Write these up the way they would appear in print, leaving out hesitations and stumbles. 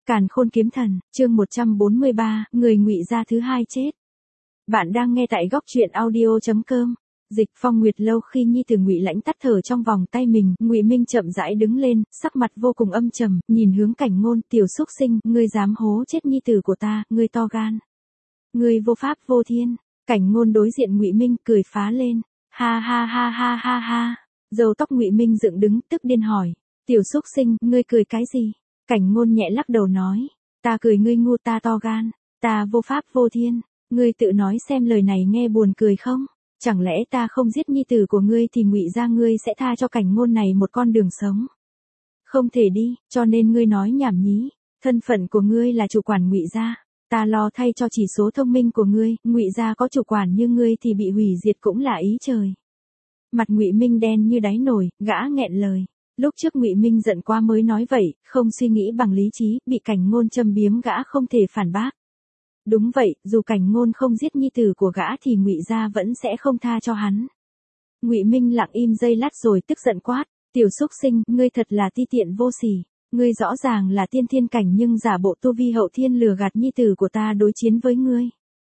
Càn Khôn Kiếm Thần, chương 143, người ngụy gia thứ hai chết. Bạn đang nghe tại góc truyện audio.com. Dịch Phong Nguyệt lâu khi nhi tử Ngụy Lãnh tắt thở trong vòng tay mình, Ngụy Minh chậm rãi đứng lên, sắc mặt vô cùng âm trầm, nhìn hướng Cảnh Ngôn, tiểu xúc sinh, ngươi dám hố chết nhi tử của ta, ngươi to gan. Ngươi vô pháp vô thiên. Cảnh Ngôn đối diện Ngụy Minh cười phá lên, ha ha ha ha ha ha. Râu tóc Ngụy Minh dựng đứng, tức điên hỏi, tiểu xúc sinh, ngươi cười cái gì? Cảnh Ngôn nhẹ lắc đầu nói, ta cười ngươi ngu, ta to gan, ta vô pháp vô thiên, ngươi tự nói xem lời này nghe buồn cười không? Chẳng lẽ ta không giết nhi tử của ngươi thì Ngụy gia ngươi sẽ tha cho Cảnh Ngôn này một con đường sống? Không thể đi, cho nên ngươi nói nhảm nhí, thân phận của ngươi là chủ quản Ngụy gia, ta lo thay cho chỉ số thông minh của ngươi, Ngụy gia có chủ quản như ngươi thì bị hủy diệt cũng là ý trời. Mặt Ngụy Minh đen như đáy nồi, gã nghẹn lời. Lúc trước Ngụy Minh giận quá mới nói vậy, không suy nghĩ bằng lý trí, bị Cảnh Ngôn châm biếm gã không thể phản bác. Đúng vậy, dù Cảnh Ngôn không giết nhi tử của gã thì Ngụy gia vẫn sẽ không tha cho hắn. Ngụy Minh lặng im giây lát rồi tức giận quát, tiểu xúc sinh, ngươi thật là ti tiện vô sỉ, ngươi rõ ràng là tiên thiên cảnh nhưng giả bộ tu vi hậu thiên lừa gạt nhi tử của ta đối chiến với ngươi.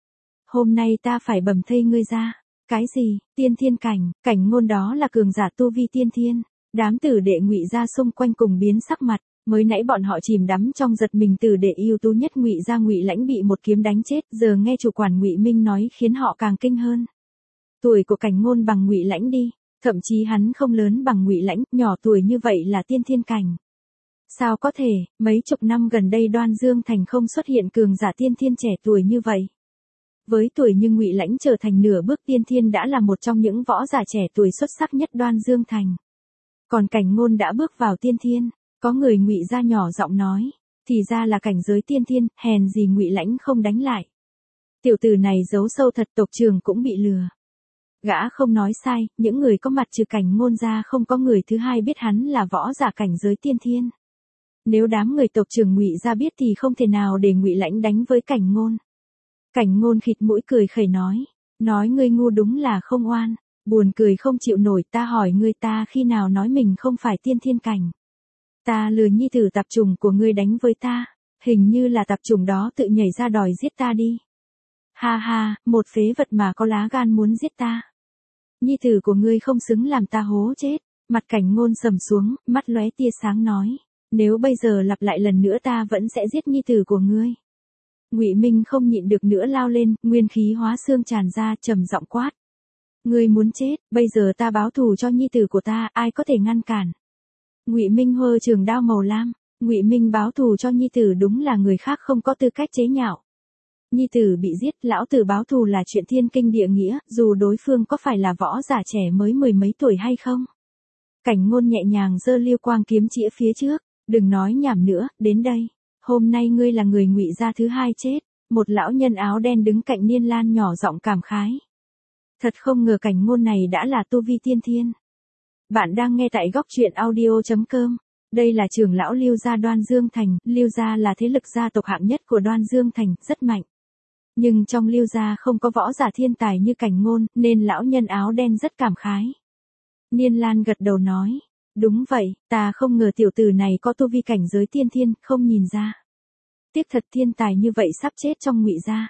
Hôm nay ta phải bầm thây ngươi ra. Cái gì, tiên thiên cảnh, Cảnh Ngôn đó là cường giả tu vi tiên thiên. Đám tử đệ Ngụy gia xung quanh cùng biến sắc mặt, mới nãy bọn họ chìm đắm trong giật mình tử đệ ưu tú nhất Ngụy gia Ngụy Lãnh bị một kiếm đánh chết, giờ nghe chủ quản Ngụy Minh nói khiến họ càng kinh hơn. Tuổi của Cảnh Ngôn bằng Ngụy Lãnh đi, thậm chí hắn không lớn bằng Ngụy Lãnh, nhỏ tuổi như vậy là tiên thiên cảnh. Sao có thể, mấy chục năm gần đây Đoan Dương Thành không xuất hiện cường giả tiên thiên trẻ tuổi như vậy. Với tuổi như Ngụy Lãnh trở thành nửa bước tiên thiên đã là một trong những võ giả trẻ tuổi xuất sắc nhất Đoan Dương Thành. Còn Cảnh Ngôn đã bước vào tiên thiên, có người Ngụy gia nhỏ giọng nói, thì ra là cảnh giới tiên thiên, hèn gì Ngụy Lãnh không đánh lại. Tiểu tử này giấu sâu thật, tộc trưởng cũng bị lừa. Gã không nói sai, những người có mặt trừ Cảnh Ngôn ra không có người thứ hai biết hắn là võ giả cảnh giới tiên thiên. Nếu đám người tộc trưởng Ngụy gia biết thì không thể nào để Ngụy Lãnh đánh với Cảnh Ngôn. Cảnh Ngôn khịt mũi cười khẩy nói ngươi ngu đúng là không oan. Buồn cười không chịu nổi, ta hỏi ngươi, ta khi nào nói mình không phải tiên thiên cảnh. Ta lừa nhi tử tạp chủng của ngươi đánh với ta, hình như là tạp chủng đó tự nhảy ra đòi giết ta đi. Ha ha, một phế vật mà có lá gan muốn giết ta. Nhi tử của ngươi không xứng làm ta hố chết. Mặt Cảnh Ngôn sầm xuống, mắt lóe tia sáng nói, nếu bây giờ lặp lại lần nữa ta vẫn sẽ giết nhi tử của ngươi. Ngụy Minh không nhịn được nữa lao lên, nguyên khí hóa xương tràn ra, trầm giọng quát. Ngươi muốn chết, bây giờ ta báo thù cho nhi tử của ta, ai có thể ngăn cản? Ngụy Minh hơ trường đao màu lam, Ngụy Minh báo thù cho nhi tử đúng là người khác không có tư cách chế nhạo. Nhi tử bị giết, lão tử báo thù là chuyện thiên kinh địa nghĩa, dù đối phương có phải là võ giả trẻ mới mười mấy tuổi hay không. Cảnh Ngôn nhẹ nhàng giơ Liêu Quang kiếm chĩa phía trước, đừng nói nhảm nữa, đến đây. Hôm nay ngươi là người Ngụy gia thứ hai chết. Một lão nhân áo đen đứng cạnh Niên Lan nhỏ giọng cảm khái. Thật không ngờ Cảnh Ngôn này đã là tu vi tiên thiên. Bạn đang nghe tại góc truyện audio.com. Đây là trưởng lão Liêu gia Đoan Dương Thành. Liêu gia là thế lực gia tộc hạng nhất của Đoan Dương Thành, rất mạnh. Nhưng trong Liêu gia không có võ giả thiên tài như Cảnh Ngôn, nên lão nhân áo đen rất cảm khái. Niên Lan gật đầu nói, đúng vậy, ta không ngờ tiểu tử này có tu vi cảnh giới tiên thiên, không nhìn ra. Tiếc thật, thiên tài như vậy sắp chết trong Ngụy gia.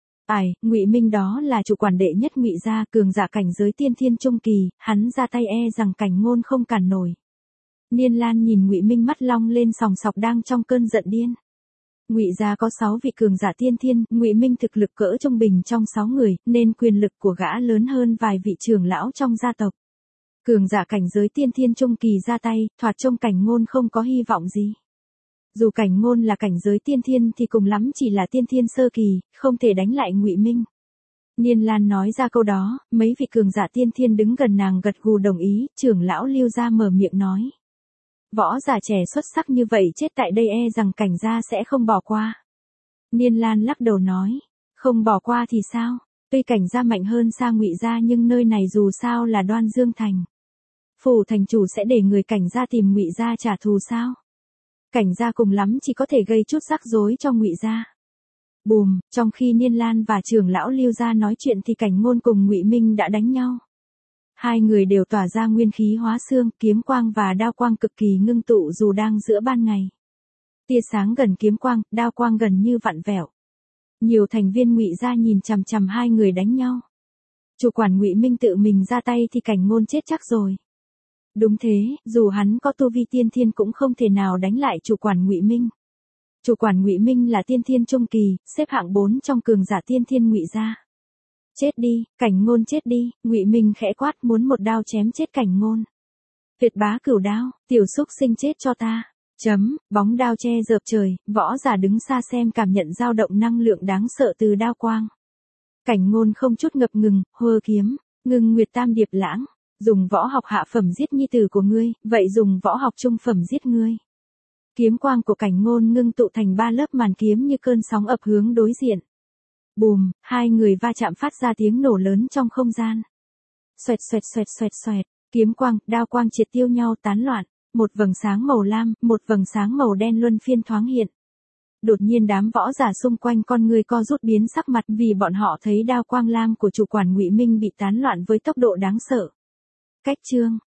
Ngụy Minh đó là chủ quản đệ nhất Ngụy gia, cường giả cảnh giới tiên thiên trung kỳ, hắn ra tay e rằng Cảnh Ngôn không cản nổi. Niên Lan nhìn Ngụy Minh mắt long lên sòng sọc đang trong cơn giận điên. Ngụy gia có 6 vị cường giả tiên thiên, Ngụy Minh thực lực cỡ trung bình trong 6 người, nên quyền lực của gã lớn hơn vài vị trưởng lão trong gia tộc. Cường giả cảnh giới tiên thiên trung kỳ ra tay, thoạt trông Cảnh Ngôn không có hy vọng gì. Dù Cảnh Ngôn là cảnh giới tiên thiên thì cùng lắm chỉ là tiên thiên sơ kỳ, không thể đánh lại Ngụy Minh. Niên Lan nói ra câu đó, mấy vị cường giả tiên thiên đứng gần nàng gật gù đồng ý, trưởng lão Liêu gia mở miệng nói. Võ giả trẻ xuất sắc như vậy chết tại đây e rằng Cảnh gia sẽ không bỏ qua. Niên Lan lắc đầu nói, không bỏ qua thì sao, tuy Cảnh gia mạnh hơn xa Ngụy gia nhưng nơi này dù sao là Đoan Dương Thành. Phủ thành chủ sẽ để người Cảnh gia tìm Ngụy gia trả thù sao? Cảnh gia cùng lắm chỉ có thể gây chút rắc rối cho Ngụy gia. Bùm, trong khi Niên Lan và trưởng lão Liêu gia nói chuyện thì Cảnh Ngôn cùng Ngụy Minh đã đánh nhau. Hai người đều tỏa ra nguyên khí hóa xương, kiếm quang và đao quang cực kỳ ngưng tụ dù đang giữa ban ngày. Tia sáng gần kiếm quang, đao quang gần như vặn vẹo. Nhiều thành viên Ngụy gia nhìn chằm chằm hai người đánh nhau. Chủ quản Ngụy Minh tự mình ra tay thì Cảnh Ngôn chết chắc rồi. Đúng thế, dù hắn có tu vi tiên thiên cũng không thể nào đánh lại chủ quản Ngụy Minh. Chủ quản Ngụy Minh là tiên thiên trung kỳ, xếp hạng 4 trong cường giả tiên thiên Ngụy gia. Chết đi, Cảnh Ngôn chết đi, Ngụy Minh khẽ quát muốn một đao chém chết Cảnh Ngôn. Việt bá cửu đao, tiểu xúc sinh chết cho ta. Bóng đao che dợp trời, võ giả đứng xa xem cảm nhận dao động năng lượng đáng sợ từ đao quang. Cảnh Ngôn không chút ngập ngừng, hơ kiếm, ngưng nguyệt tam điệp lãng, dùng võ học hạ phẩm giết nhi tử của ngươi, vậy dùng võ học trung phẩm giết ngươi. Kiếm quang của Cảnh Ngôn ngưng tụ thành 3 lớp màn kiếm như cơn sóng ập hướng đối diện. Bùm, hai người va chạm phát ra tiếng nổ lớn trong không gian. Xoẹt xoẹt xoẹt xoẹt xoẹt, kiếm quang, đao quang triệt tiêu nhau tán loạn, một vầng sáng màu lam, một vầng sáng màu đen luân phiên thoáng hiện. Đột nhiên đám võ giả xung quanh con người co rút biến sắc mặt vì bọn họ thấy đao quang lam của chủ quản Ngụy Minh bị tán loạn với tốc độ đáng sợ. Cách chương